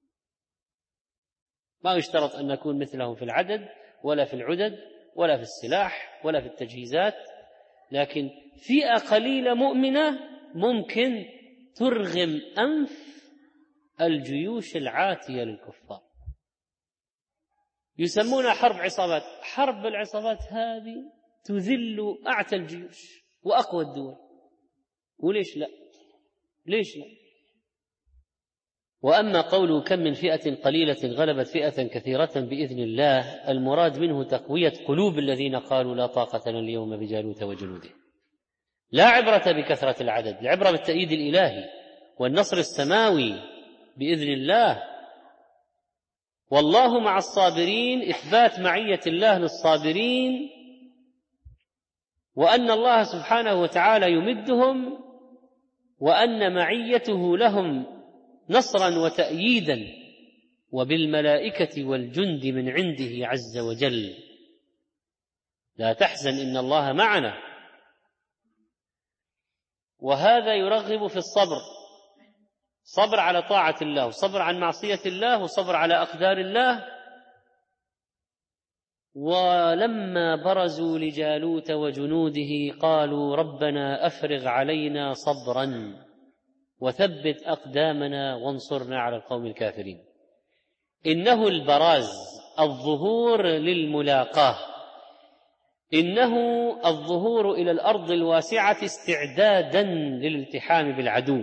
ما يشترط أن نكون مثلهم في العدد ولا في العدد ولا في السلاح ولا في التجهيزات، لكن فئة قليلة مؤمنة ممكن ترغم أنف الجيوش العاتية للكفار. يسمونها حرب عصابات. حرب العصابات هذه تذل أعتى الجيوش وأقوى الدول، وليش لا؟ ليش لا؟ وأما قوله كم من فئة قليلة غلبت فئة كثيرة بإذن الله، المراد منه تقوية قلوب الذين قالوا لا طاقة لنا اليوم بجالوت وجنوده. لا عبرة بكثرة العدد، العبرة بالتأييد الإلهي والنصر السماوي بإذن الله. والله مع الصابرين، إثبات معية الله للصابرين، وأن الله سبحانه وتعالى يمدهم وأن معيته لهم نصرا وتأييدا، وبالملائكة والجند من عنده عز وجل. لا تحزن إن الله معنا. وهذا يرغب في الصبر، صبر على طاعة الله، وصبر عن معصية الله، وصبر على أقدار الله. ولما برزوا لجالوت وجنوده قالوا ربنا أفرغ علينا صبرا وثبت أقدامنا وانصرنا على القوم الكافرين. إنه البراز، الظهور للملاقاة، إنه الظهور إلى الأرض الواسعة استعدادا للالتحام بالعدو.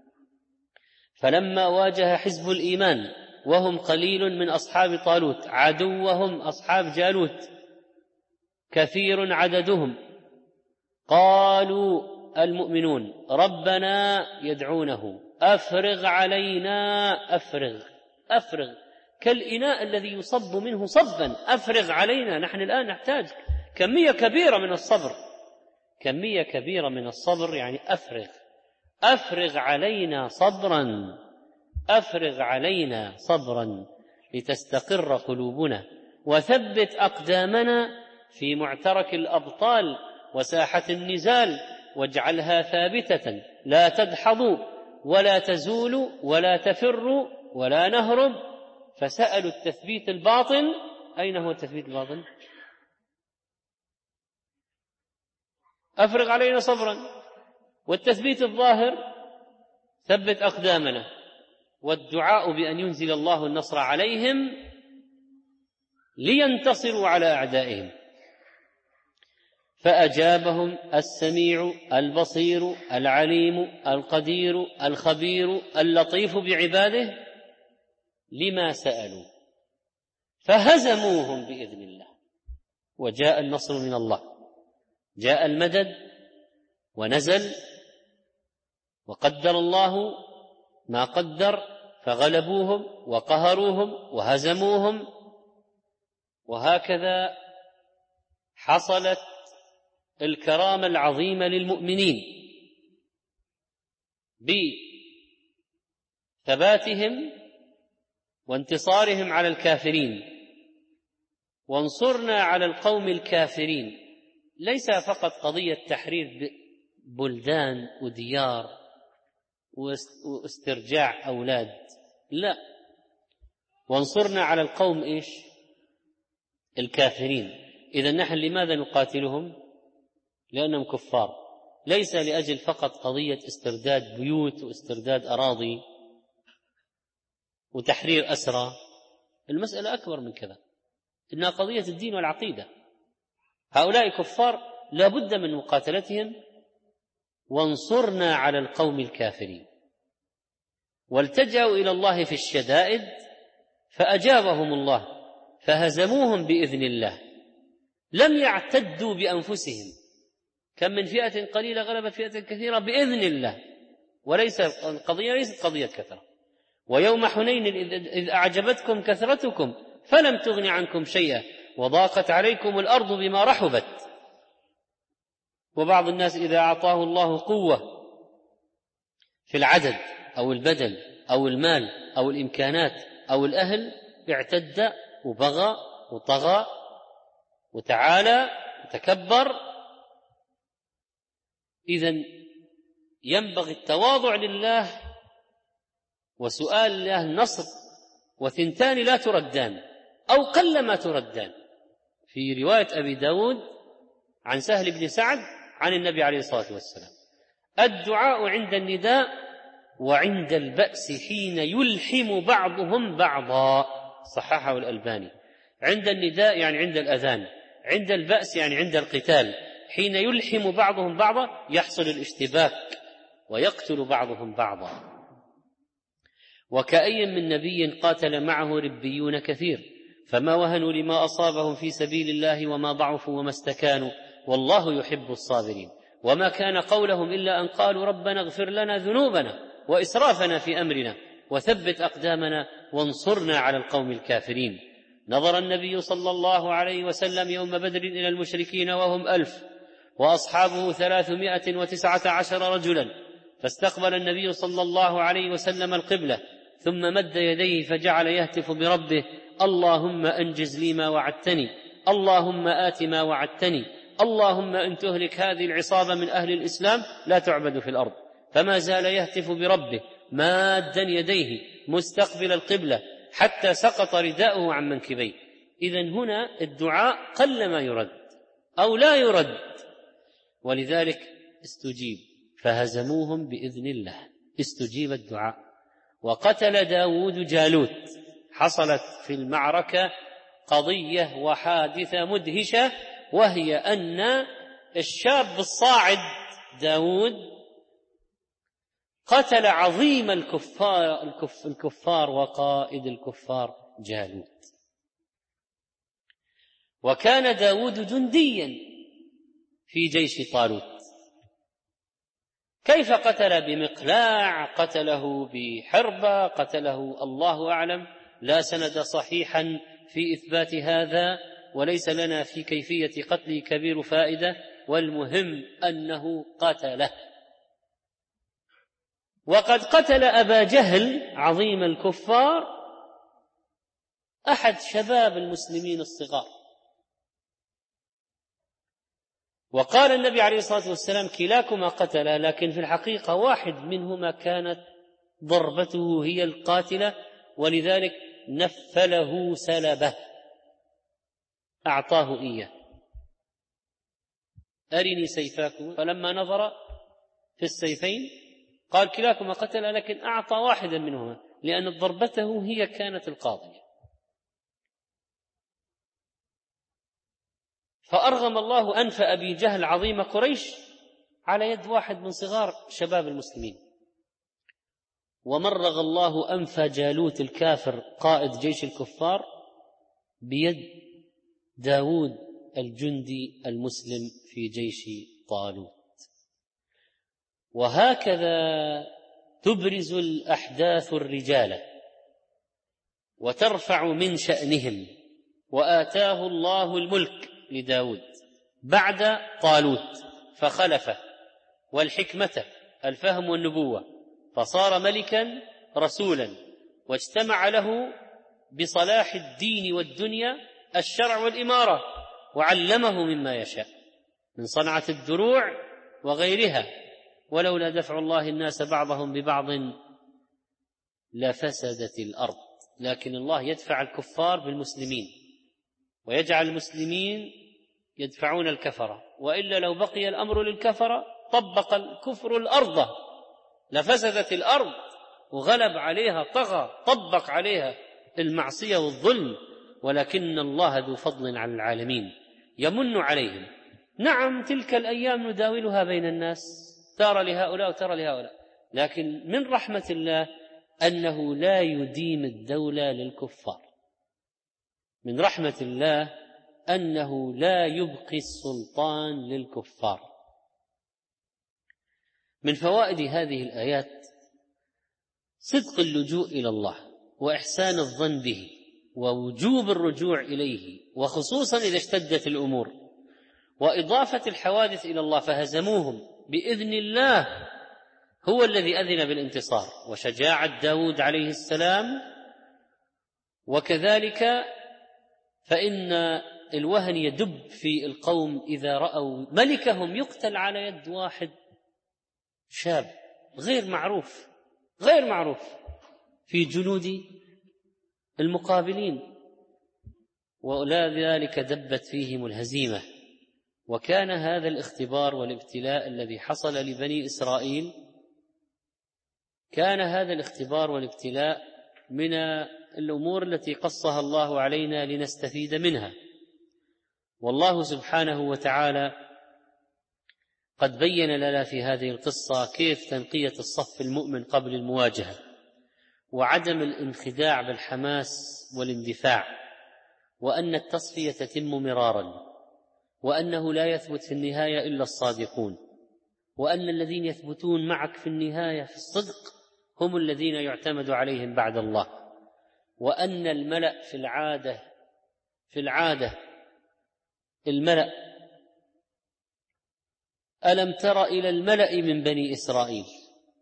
فلما واجه حزب الإيمان وهم قليل من أصحاب طالوت عدوهم أصحاب جالوت كثير عددهم، قالوا المؤمنون ربنا يدعونه أفرغ علينا، أفرغ كالإناء الذي يصب منه صبا، أفرغ علينا، نحن الآن نحتاج كمية كبيرة من الصبر، كمية كبيرة من الصبر، يعني أفرغ علينا صبرا، أفرغ علينا صبرا لتستقر قلوبنا، وثبت أقدامنا في معترك الأبطال وساحة النزال، واجعلها ثابتة لا تدحض ولا تزول ولا تفر ولا نهرب. فسألوا التثبيت الباطن. أين هو التثبيت الباطن؟ أفرغ علينا صبرا. والتثبيت الظاهر ثبت أقدامنا، والدعاء بأن ينزل الله النصر عليهم لينتصروا على أعدائهم. فأجابهم السميع البصير العليم القدير الخبير اللطيف بعباده لما سألوا، فهزموهم بإذن الله، وجاء النصر من الله، جاء المدد ونزل، وقدر الله ما قدر، فغلبوهم وقهروهم وهزموهم. وهكذا حصلت الكرامة العظيمة للمؤمنين بثباتهم وانتصارهم على الكافرين. وانصرنا على القوم الكافرين ليس فقط قضية تحرير بلدان وديار واسترجاع أولاد، لا، وانصرنا على القوم إيش؟ الكافرين. إذن نحن لماذا نقاتلهم؟ لأنهم كفار، ليس لأجل فقط قضية استرداد بيوت واسترداد أراضي وتحرير أسرى، المسألة أكبر من كذا، إنها قضية الدين والعقيدة. هؤلاء كفار لا بد من مقاتلتهم. وانصرنا على القوم الكافرين. والتجأوا إلى الله في الشدائد فأجابهم الله، فهزموهم بإذن الله، لم يعتدوا بأنفسهم. كم من فئة قليلة غلبت فئة كثيرة بإذن الله، وليس القضية ليست قضية كثرة. ويوم حنين إذ أعجبتكم كثرتكم فلم تغن عنكم شيئا وضاقت عليكم الأرض بما رحبت. وبعض الناس إذا أعطاه الله قوة في العدد أو البدن أو المال أو الإمكانات أو الأهل اعتد وبغى وطغى وتعالى وتكبر. إذن ينبغي التواضع لله وسؤال الله النصر، وثنتان لا تردان أو قلما تردان. في رواية أبي داود عن سهل بن سعد عن النبي عليه الصلاة والسلام: الدعاء عند النداء وعند البأس حين يلحم بعضهم بعضا، صححه الألباني. عند النداء يعني عند الأذان، عند البأس يعني عند القتال، حين يلحم بعضهم بعضا يحصل الاشتباك ويقتل بعضهم بعضا. وكأي من نبي قاتل معه ربيون كثير فما وهنوا لما أصابهم في سبيل الله وما ضعفوا وما استكانوا والله يحب الصابرين. وما كان قولهم إلا أن قالوا ربنا اغفر لنا ذنوبنا وإسرافنا في أمرنا وثبت أقدامنا وانصرنا على القوم الكافرين. نظر النبي صلى الله عليه وسلم يوم بدر إلى المشركين وهم 1000 وأصحابه 319 رجلا، فاستقبل النبي صلى الله عليه وسلم القبلة، ثم مد يديه فجعل يهتف بربه: اللهم أنجز لي ما وعدتني، اللهم آت ما وعدتني، اللهم إن تهلك هذه العصابة من أهل الإسلام لا تعبد في الأرض. فما زال يهتف بربه مادا يديه مستقبل القبلة حتى سقط رداؤه عن منكبيه. إذن هنا الدعاء قل ما يرد أو لا يرد، ولذلك استجيب فهزموهم بإذن الله، استجيب الدعاء. وقتل داود جالوت. حصلت في المعركة قضية وحادثة مدهشة، وهي أن الشاب الصاعد داود قتل عظيم الكفار وقائد الكفار جالوت. وكان داود جنديا في جيش طالوت. كيف قتل؟ بمقلاع، قتله بحربة، قتله الله أعلم، لا سند صحيحا في إثبات هذا، وليس لنا في كيفية قتله كبير فائدة، والمهم أنه قتله. وقد قتل أبا جهل عظيم الكفار أحد شباب المسلمين الصغار. وقال النبي عليه الصلاة والسلام: كلاكما قتل، لكن في الحقيقة واحد منهما كانت ضربته هي القاتلة، ولذلك نفله سلبه، أعطاه إياه: أرني سيفاكم. فلما نظر في السيفين قال: كلاكما قتل، لكن أعطى واحدا منهما لأن ضربته هي كانت القاضية. فأرغم الله أنف أبي جهل عظيم قريش على يد واحد من صغار شباب المسلمين، ومرغ الله أنف جالوت الكافر قائد جيش الكفار بيد داود الجندي المسلم في جيش طالوت. وهكذا تبرز الأحداث الرجال وترفع من شأنهم. وآتاه الله الملك لداود بعد طالوت فخلفه، والحكمة الفهم والنبوة، فصار ملكا رسولا، واجتمع له بصلاح الدين والدنيا الشرع والإمارة، وعلمه مما يشاء من صنعة الدروع وغيرها. ولولا دفع الله الناس بعضهم ببعض لفسدت الأرض، لكن الله يدفع الكفار بالمسلمين ويجعل المسلمين يدفعون الكفرة، وإلا لو بقي الأمر للكفرة طبق الكفر الأرض لفسدت الأرض وغلب عليها، طغى، طبق عليها المعصية والظلم. ولكن الله ذو فضل على العالمين يمن عليهم. نعم، تلك الأيام نداولها بين الناس، ترى لهؤلاء وترى لهؤلاء، لكن من رحمة الله أنه لا يديم الدولة للكفار، من رحمة الله أنه لا يبقي السلطان للكفار. من فوائد هذه الآيات صدق اللجوء إلى الله، وإحسان الظن به، ووجوب الرجوع إليه، وخصوصا إذا اشتدت الأمور، وإضافة الحوادث إلى الله فهزموهم بإذن الله، هو الذي أذن بالانتصار، وشجاعة داود عليه السلام. وكذلك فإن الوهن يدب في القوم إذا رأوا ملكهم يقتل على يد واحد شاب غير معروف في جنود المقابلين، ولذلك دبت فيهم الهزيمة. وكان هذا الاختبار والابتلاء الذي حصل لبني إسرائيل، كان هذا الاختبار والابتلاء من الأمور التي قصها الله علينا لنستفيد منها. والله سبحانه وتعالى قد بين لنا في هذه القصة كيف تنقية الصف المؤمن قبل المواجهة، وعدم الانخداع بالحماس والاندفاع، وأن التصفية تتم مرارا، وأنه لا يثبت في النهاية إلا الصادقون، وأن الذين يثبتون معك في النهاية في الصدق هم الذين يعتمد عليهم بعد الله، وأن الملأ في العادة الملأ. ألم تر إلى الملأ من بني إسرائيل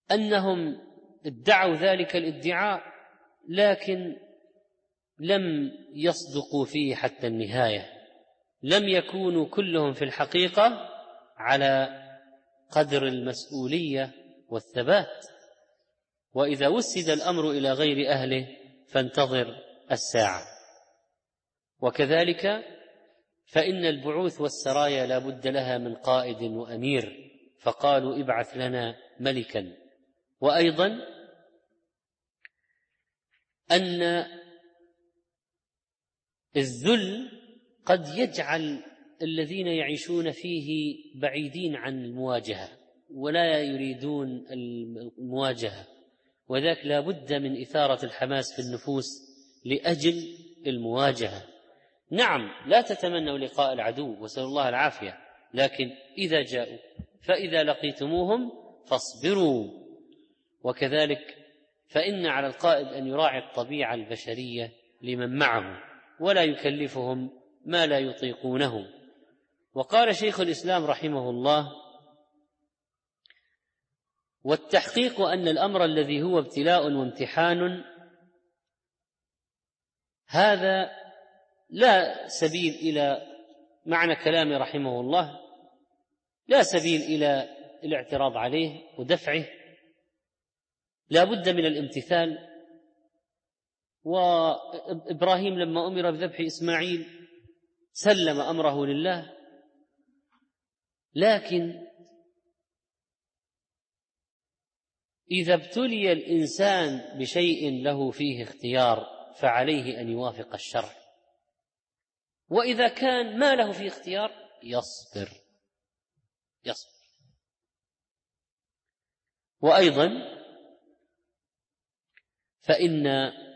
أنهم ادعوا ذلك الادعاء لكن لم يصدقوا فيه حتى النهاية، لم يكونوا كلهم في الحقيقة على قدر المسؤولية والثبات. وإذا وسد الأمر إلى غير أهله فانتظر الساعة. وكذلك فإن البعوث والسرايا لا بد لها من قائد وأمير، فقالوا ابعث لنا ملكا. وأيضا أن الذل قد يجعل الذين يعيشون فيه بعيدين عن المواجهة ولا يريدون المواجهة، وذاك لا بد من إثارة الحماس في النفوس لأجل المواجهة. نعم لا تتمنوا لقاء العدو وسأل الله العافية، لكن إذا جاءوا فإذا لقيتموهم فاصبروا. وكذلك فإن على القائد أن يراعي الطبيعة البشرية لمن معه ولا يكلفهم ما لا يطيقونه. وقال شيخ الإسلام رحمه الله: والتحقيق أن الأمر الذي هو ابتلاء وامتحان هذا لا سبيل إلى معنى كلام رحمه الله، لا سبيل إلى الاعتراض عليه ودفعه، لا بد من الامتثال. وإبراهيم لما أمر بذبح إسماعيل سلم أمره لله، لكن إذا ابتلي الإنسان بشيء له فيه اختيار فعليه أن يوافق الشرع، وإذا كان ما له فيه اختيار يصبر. وأيضا فإن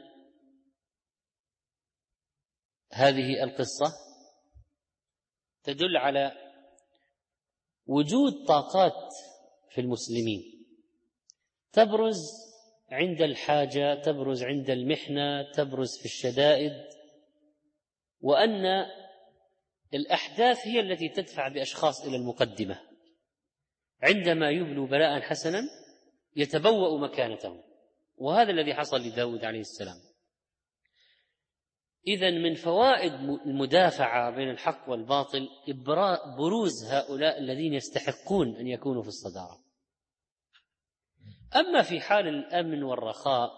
هذه القصة تدل على وجود طاقات في المسلمين تبرز عند الحاجة، تبرز عند المحنة، تبرز في الشدائد، وأن الأحداث هي التي تدفع بأشخاص إلى المقدمة. عندما يبلوا بلاء حسنا يتبوأ مكانته، وهذا الذي حصل لداود عليه السلام. إذن من فوائد المدافعة بين الحق والباطل بروز هؤلاء الذين يستحقون أن يكونوا في الصدارة. أما في حال الأمن والرخاء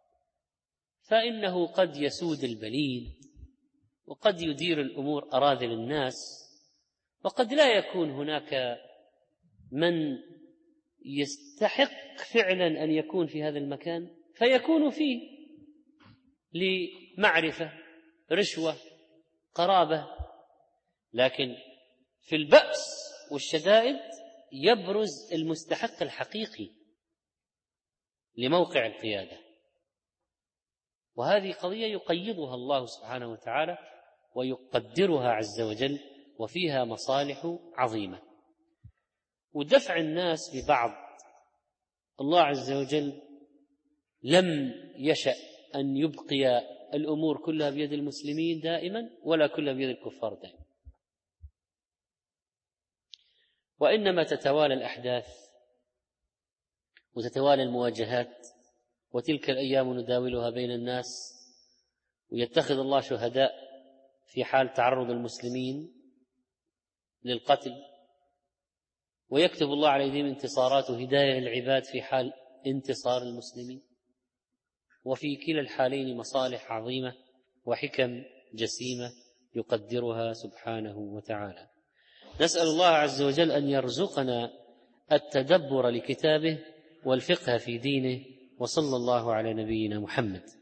فإنه قد يسود البليد، وقد يدير الأمور أراذل الناس، وقد لا يكون هناك من يستحق فعلا أن يكون في هذا المكان فيكون فيه لمعرفة، رشوة، قرابة. لكن في البأس والشدائد يبرز المستحق الحقيقي لموقع القيادة، وهذه قضية يقيضها الله سبحانه وتعالى ويقدرها عز وجل، وفيها مصالح عظيمة. ودفع الناس ببعض، الله عز وجل لم يشأ أن يبقي الأمور كلها بيد المسلمين دائما ولا كلها بيد الكفار دائما، وإنما تتوالى الأحداث وتتوالى المواجهات، وتلك الأيام نداولها بين الناس، ويتخذ الله شهداء في حال تعرض المسلمين للقتل، ويكتب الله على أيديهم انتصارات وهداية للعباد في حال انتصار المسلمين. وفي كلا الحالين مصالح عظيمة وحكم جسيمة يقدرها سبحانه وتعالى. نسأل الله عز وجل أن يرزقنا التدبر لكتابه والفقه في دينه، وصلى الله على نبينا محمد.